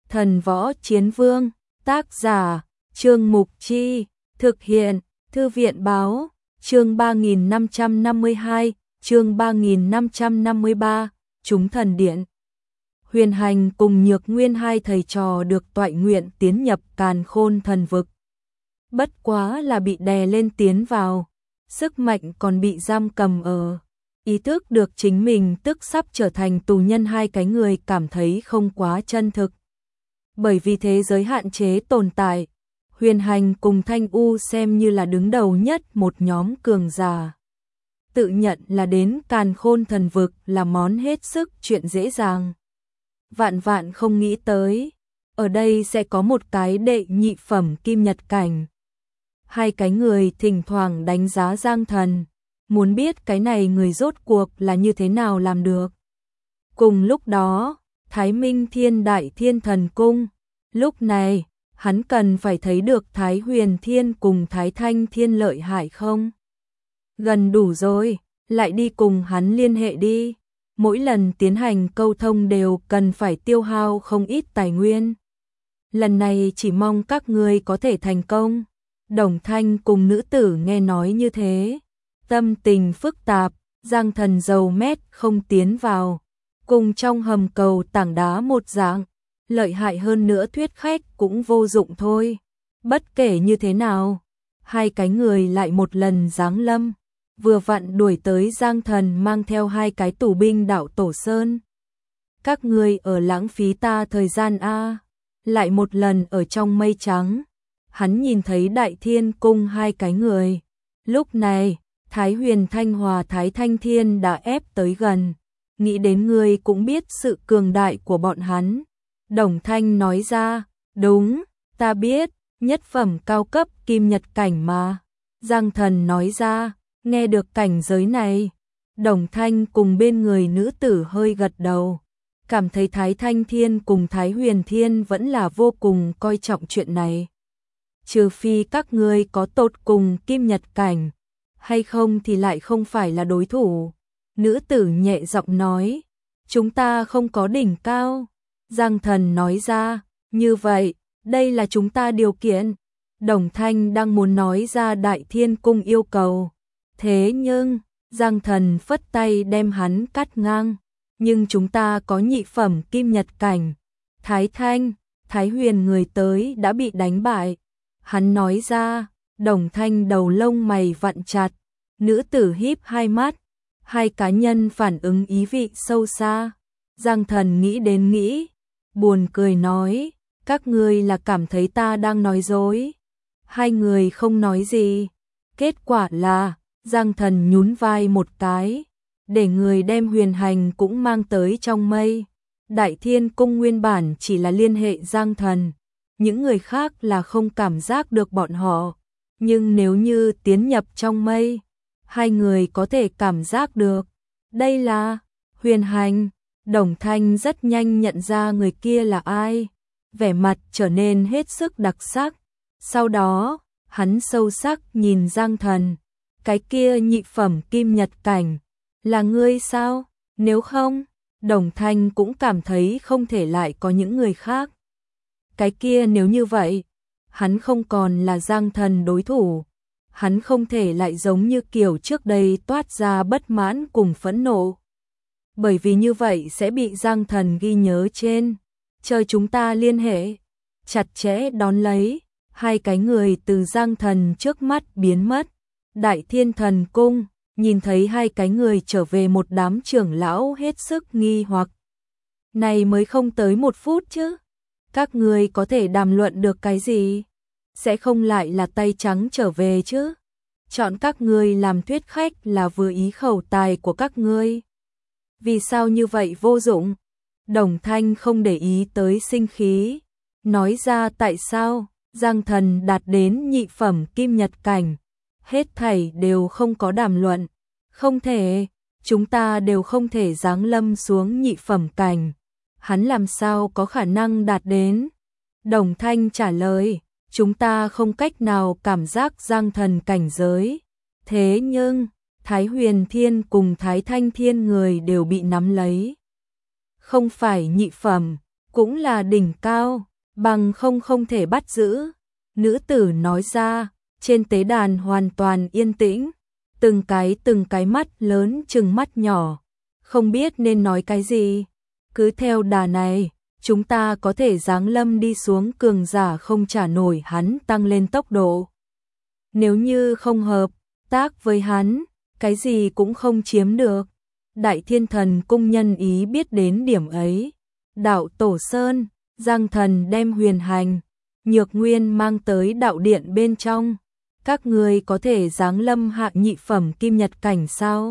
Thần Võ Chiến Vương, tác giả, Trương Mục Chi, thực hiện, Thư viện Báo, chương 3552, chương 3553, Chúng Thần Điện. Huyền Hành cùng Nhược Nguyên hai thầy trò được toại nguyện tiến nhập Càn Khôn Thần Vực. Bất quá là bị đè lên tiến vào, sức mạnh còn bị giam cầm ở. Ý thức được chính mình tức sắp trở thành tù nhân, hai cái người cảm thấy không quá chân thực. Bởi vì thế giới hạn chế tồn tại, Huyền Hành cùng Thanh U xem như là đứng đầu nhất một nhóm cường giả. Tự nhận là đến Càn Khôn Thần Vực là món hết sức chuyện dễ dàng. Vạn vạn không nghĩ tới, ở đây sẽ có một cái đệ nhị phẩm kim nhật cảnh. Hai cái người thỉnh thoảng đánh giá Giang Thần, muốn biết cái này người rốt cuộc là như thế nào làm được. Cùng lúc đó, Thái Minh Thiên Đại Thiên Thần Cung, lúc này, hắn cần phải thấy được Thái Huyền Thiên cùng Thái Thanh Thiên lợi hại không? Gần đủ rồi, lại đi cùng hắn liên hệ đi. Mỗi lần tiến hành câu thông đều cần phải tiêu hao không ít tài nguyên. Lần này chỉ mong các ngươi có thể thành công. Đồng Thanh cùng nữ tử nghe nói như thế, tâm tình phức tạp, Giang Thần dầu mét không tiến vào, cùng trong hầm cầu tảng đá một dạng, lợi hại hơn nữa thuyết khách cũng vô dụng thôi. Bất kể như thế nào, hai cái người lại một lần giáng lâm, vừa vặn đuổi tới Giang Thần mang theo hai cái tù binh đạo Tổ Sơn. Các ngươi ở lãng phí ta thời gian a. Lại một lần ở trong mây trắng, hắn nhìn thấy Đại Thiên Cung hai cái người. Lúc này, Thái Huyền Thanh hòa Thái Thanh Thiên đã ép tới gần, nghĩ đến ngươi cũng biết sự cường đại của bọn hắn. Đồng Thanh nói ra, đúng, ta biết, nhất phẩm cao cấp kim nhật cảnh mà. Giang Thần nói ra, nghe được cảnh giới này, Đồng Thanh cùng bên người nữ tử hơi gật đầu, cảm thấy Thái Thanh Thiên cùng Thái Huyền Thiên vẫn là vô cùng coi trọng chuyện này. Trừ phi các ngươi có tột cùng kim nhật cảnh, hay không thì lại không phải là đối thủ. Nữ tử nhẹ giọng nói, chúng ta không có đỉnh cao. Giang Thần nói ra, như vậy, đây là chúng ta điều kiện. Đồng Thanh đang muốn nói ra Đại Thiên Cung yêu cầu. Thế nhưng, Giang Thần phất tay đem hắn cắt ngang. Nhưng chúng ta có nhị phẩm kim nhật cảnh. Thái Thanh, Thái Huyền người tới đã bị đánh bại. Hắn nói ra, Đồng Thanh đầu lông mày vặn chặt. Nữ tử híp hai mắt. Hai cá nhân phản ứng ý vị sâu xa. Giang Thần nghĩ đến nghĩ, buồn cười nói, các ngươi là cảm thấy ta đang nói dối. Hai người không nói gì. Kết quả là, Giang Thần nhún vai một cái, để người đem Huyền Hành cũng mang tới trong mây. Đại Thiên Cung nguyên bản chỉ là liên hệ Giang Thần, những người khác là không cảm giác được bọn họ. Nhưng nếu như tiến nhập trong mây, hai người có thể cảm giác được. Đây là Huyền Hành. Đồng Thanh rất nhanh nhận ra người kia là ai, vẻ mặt trở nên hết sức đặc sắc. Sau đó, hắn sâu sắc nhìn Giang Thần, cái kia nhị phẩm kim nhật cảnh, là ngươi sao? Nếu không, Đồng Thanh cũng cảm thấy không thể lại có những người khác. Cái kia nếu như vậy, hắn không còn là Giang Thần đối thủ, hắn không thể lại giống như kiểu trước đây toát ra bất mãn cùng phẫn nộ. Bởi vì như vậy sẽ bị Giang Thần ghi nhớ trên, chờ chúng ta liên hệ, chặt chẽ đón lấy, hai cái người từ Giang Thần trước mắt biến mất. Đại Thiên Thần Cung, nhìn thấy hai cái người trở về, một đám trưởng lão hết sức nghi hoặc. Này mới không tới 1 phút chứ, các người có thể đàm luận được cái gì? Sẽ không lại là tay trắng trở về chứ? Chọn các ngươi làm thuyết khách là vừa ý khẩu tài của các ngươi. Vì sao như vậy vô dụng? Đồng Thanh không để ý tới sinh khí, nói ra tại sao Giang Thần đạt đến nhị phẩm kim nhật cảnh, hết thảy đều không có đàm luận. Không thể, chúng ta đều không thể giáng lâm xuống nhị phẩm cảnh, hắn làm sao có khả năng đạt đến? Đồng Thanh trả lời, chúng ta không cách nào cảm giác Giang Thần cảnh giới. Thế nhưng, Thái Huyền Thiên cùng Thái Thanh Thiên người đều bị nắm lấy. Không phải nhị phẩm, cũng là đỉnh cao, bằng không thể bắt giữ. Nữ tử nói ra, trên tế đàn hoàn toàn yên tĩnh, từng cái mắt lớn chừng mắt nhỏ, không biết nên nói cái gì. Cứ theo đà này, chúng ta có thể giáng lâm đi xuống, cường giả không trả nổi hắn tăng lên tốc độ. Nếu như không hợp tác với hắn, cái gì cũng không chiếm được. Đại Thiên Thần Cung nhân ý biết đến điểm ấy. Đạo Tổ Sơn, Giang Thần đem Huyền Hành, Nhược Nguyên mang tới đạo điện bên trong. Các người có thể giáng lâm hạ nhị phẩm kim nhật cảnh sao?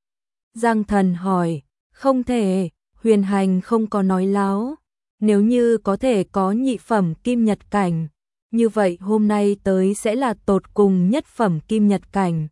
Giang Thần hỏi. Không thể, Huyền Hành không có nói láo. Nếu như có thể có nhị phẩm kim nhật cảnh, như vậy hôm nay tới sẽ là tột cùng nhất phẩm kim nhật cảnh.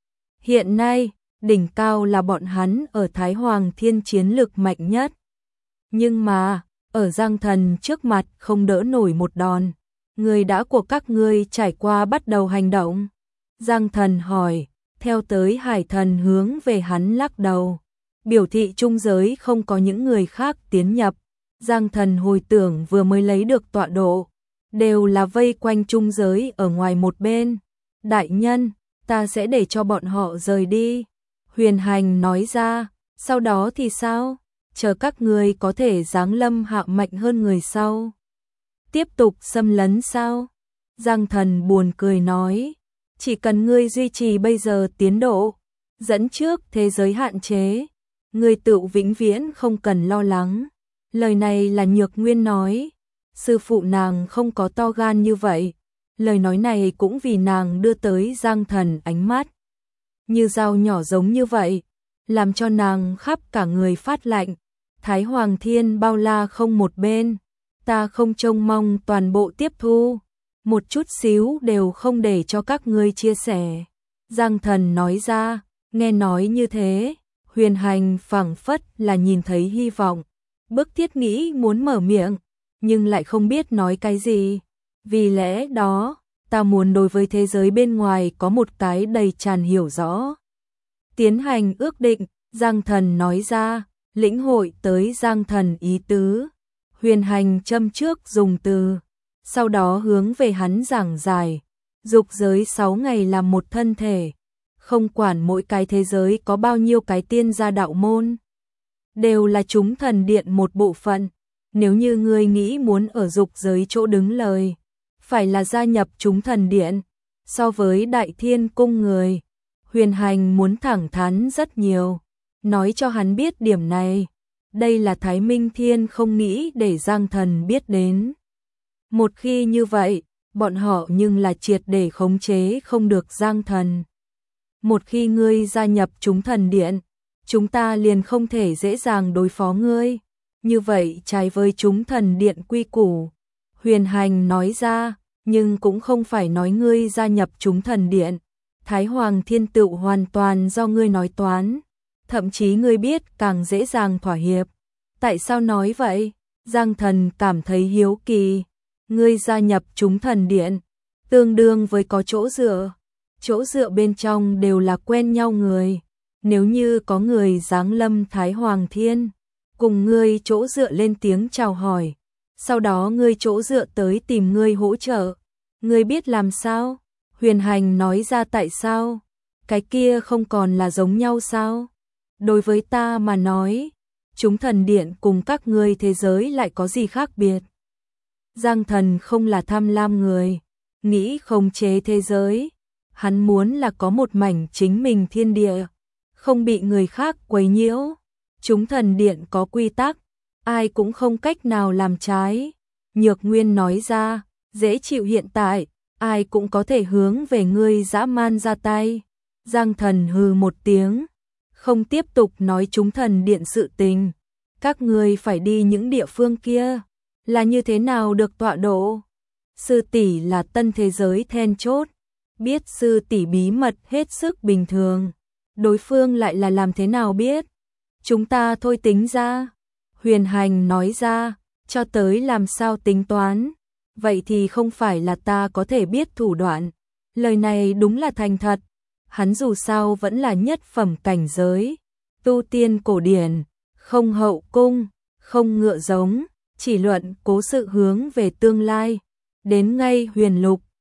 Hiện nay, đỉnh cao là bọn hắn ở Thái Hoàng Thiên chiến lực mạnh nhất. Nhưng mà, ở Giang Thần trước mặt không đỡ nổi một đòn. Người đã của các ngươi trải qua bắt đầu hành động. Giang Thần hỏi, theo tới Hải Thần hướng về hắn lắc đầu. Biểu thị trung giới không có những người khác tiến nhập. Giang Thần hồi tưởng vừa mới lấy được tọa độ, đều là vây quanh trung giới ở ngoài một bên. Đại nhân, ta sẽ để cho bọn họ rời đi. Huyền Hành nói ra, sau đó thì sao? Chờ các người có thể giáng lâm hạ mạnh hơn người sau. Tiếp tục xâm lấn sao? Giang Thần buồn cười nói, chỉ cần ngươi duy trì bây giờ tiến độ, dẫn trước thế giới hạn chế, ngươi tự vĩnh viễn không cần lo lắng. Lời này là Nhược Nguyên nói, sư phụ nàng không có to gan như vậy. Lời nói này cũng vì nàng đưa tới Giang Thần ánh mắt như dao nhỏ giống như vậy, làm cho nàng khắp cả người phát lạnh. Thái Hoàng Thiên bao la không một bên, ta không trông mong toàn bộ tiếp thu, một chút xíu đều không để cho các ngươi chia sẻ. Giang Thần nói ra, nghe nói như thế, Huyền Hành phảng phất là nhìn thấy hy vọng, bức thiết nghĩ muốn mở miệng, nhưng lại không biết nói cái gì. Vì lẽ đó, ta muốn đối với thế giới bên ngoài có một cái đầy tràn hiểu rõ. Tiến hành ước định, Giang Thần nói ra, lĩnh hội tới Giang Thần ý tứ. Huyền Hành châm trước dùng từ, sau đó hướng về hắn giảng giải. Dục giới 6 ngày làm một thân thể, không quản mỗi cái thế giới có bao nhiêu cái tiên gia đạo môn, đều là chúng thần điện một bộ phận. Nếu như ngươi nghĩ muốn ở dục giới chỗ đứng lời, phải là gia nhập chúng thần điện. So với Đại Thiên Cung người, Huyền Hành muốn thẳng thắn rất nhiều, nói cho hắn biết điểm này. Đây là Thái Minh Thiên không nghĩ để Giang Thần biết đến. Một khi như vậy, bọn họ nhưng là triệt để khống chế không được Giang Thần. Một khi ngươi gia nhập chúng thần điện, chúng ta liền không thể dễ dàng đối phó ngươi. Như vậy trái với chúng thần điện quy củ. Huyền Hành nói ra, nhưng cũng không phải nói ngươi gia nhập chúng thần điện. Thái Hoàng Thiên Tựu hoàn toàn do ngươi nói toán. Thậm chí ngươi biết càng dễ dàng thỏa hiệp. Tại sao nói vậy? Giang Thần cảm thấy hiếu kỳ. Ngươi gia nhập chúng thần điện, tương đương với có chỗ dựa. Chỗ dựa bên trong đều là quen nhau người. Nếu như có người giáng lâm Thái Hoàng Thiên, cùng ngươi chỗ dựa lên tiếng chào hỏi, sau đó ngươi chỗ dựa tới tìm ngươi hỗ trợ, ngươi biết làm sao? Huyền Hành nói ra tại sao? Cái kia không còn là giống nhau sao? Đối với ta mà nói, chúng thần điện cùng các ngươi thế giới lại có gì khác biệt? Giang Thần không là tham lam người, nghĩ khống chế thế giới, hắn muốn là có một mảnh chính mình thiên địa, không bị người khác quấy nhiễu. Chúng thần điện có quy tắc, ai cũng không cách nào làm trái. Nhược Nguyên nói ra, dễ chịu hiện tại, ai cũng có thể hướng về ngươi dã man ra tay. Giang Thần hừ một tiếng, không tiếp tục nói chúng thần điện sự tình. Các ngươi phải đi những địa phương kia, là như thế nào được tọa độ? Sư tỷ là tân thế giới then chốt, biết sư tỷ bí mật hết sức bình thường. Đối phương lại là làm thế nào biết? Chúng ta thôi tính ra. Huyền Hành nói ra, cho tới làm sao tính toán. Vậy thì không phải là ta có thể biết thủ đoạn. Lời này đúng là thành thật. Hắn dù sao vẫn là nhất phẩm cảnh giới. Tu tiên cổ điển, không hậu cung, không ngựa giống. chỉ luận cố sự hướng về tương lai. Đến ngay huyền lục,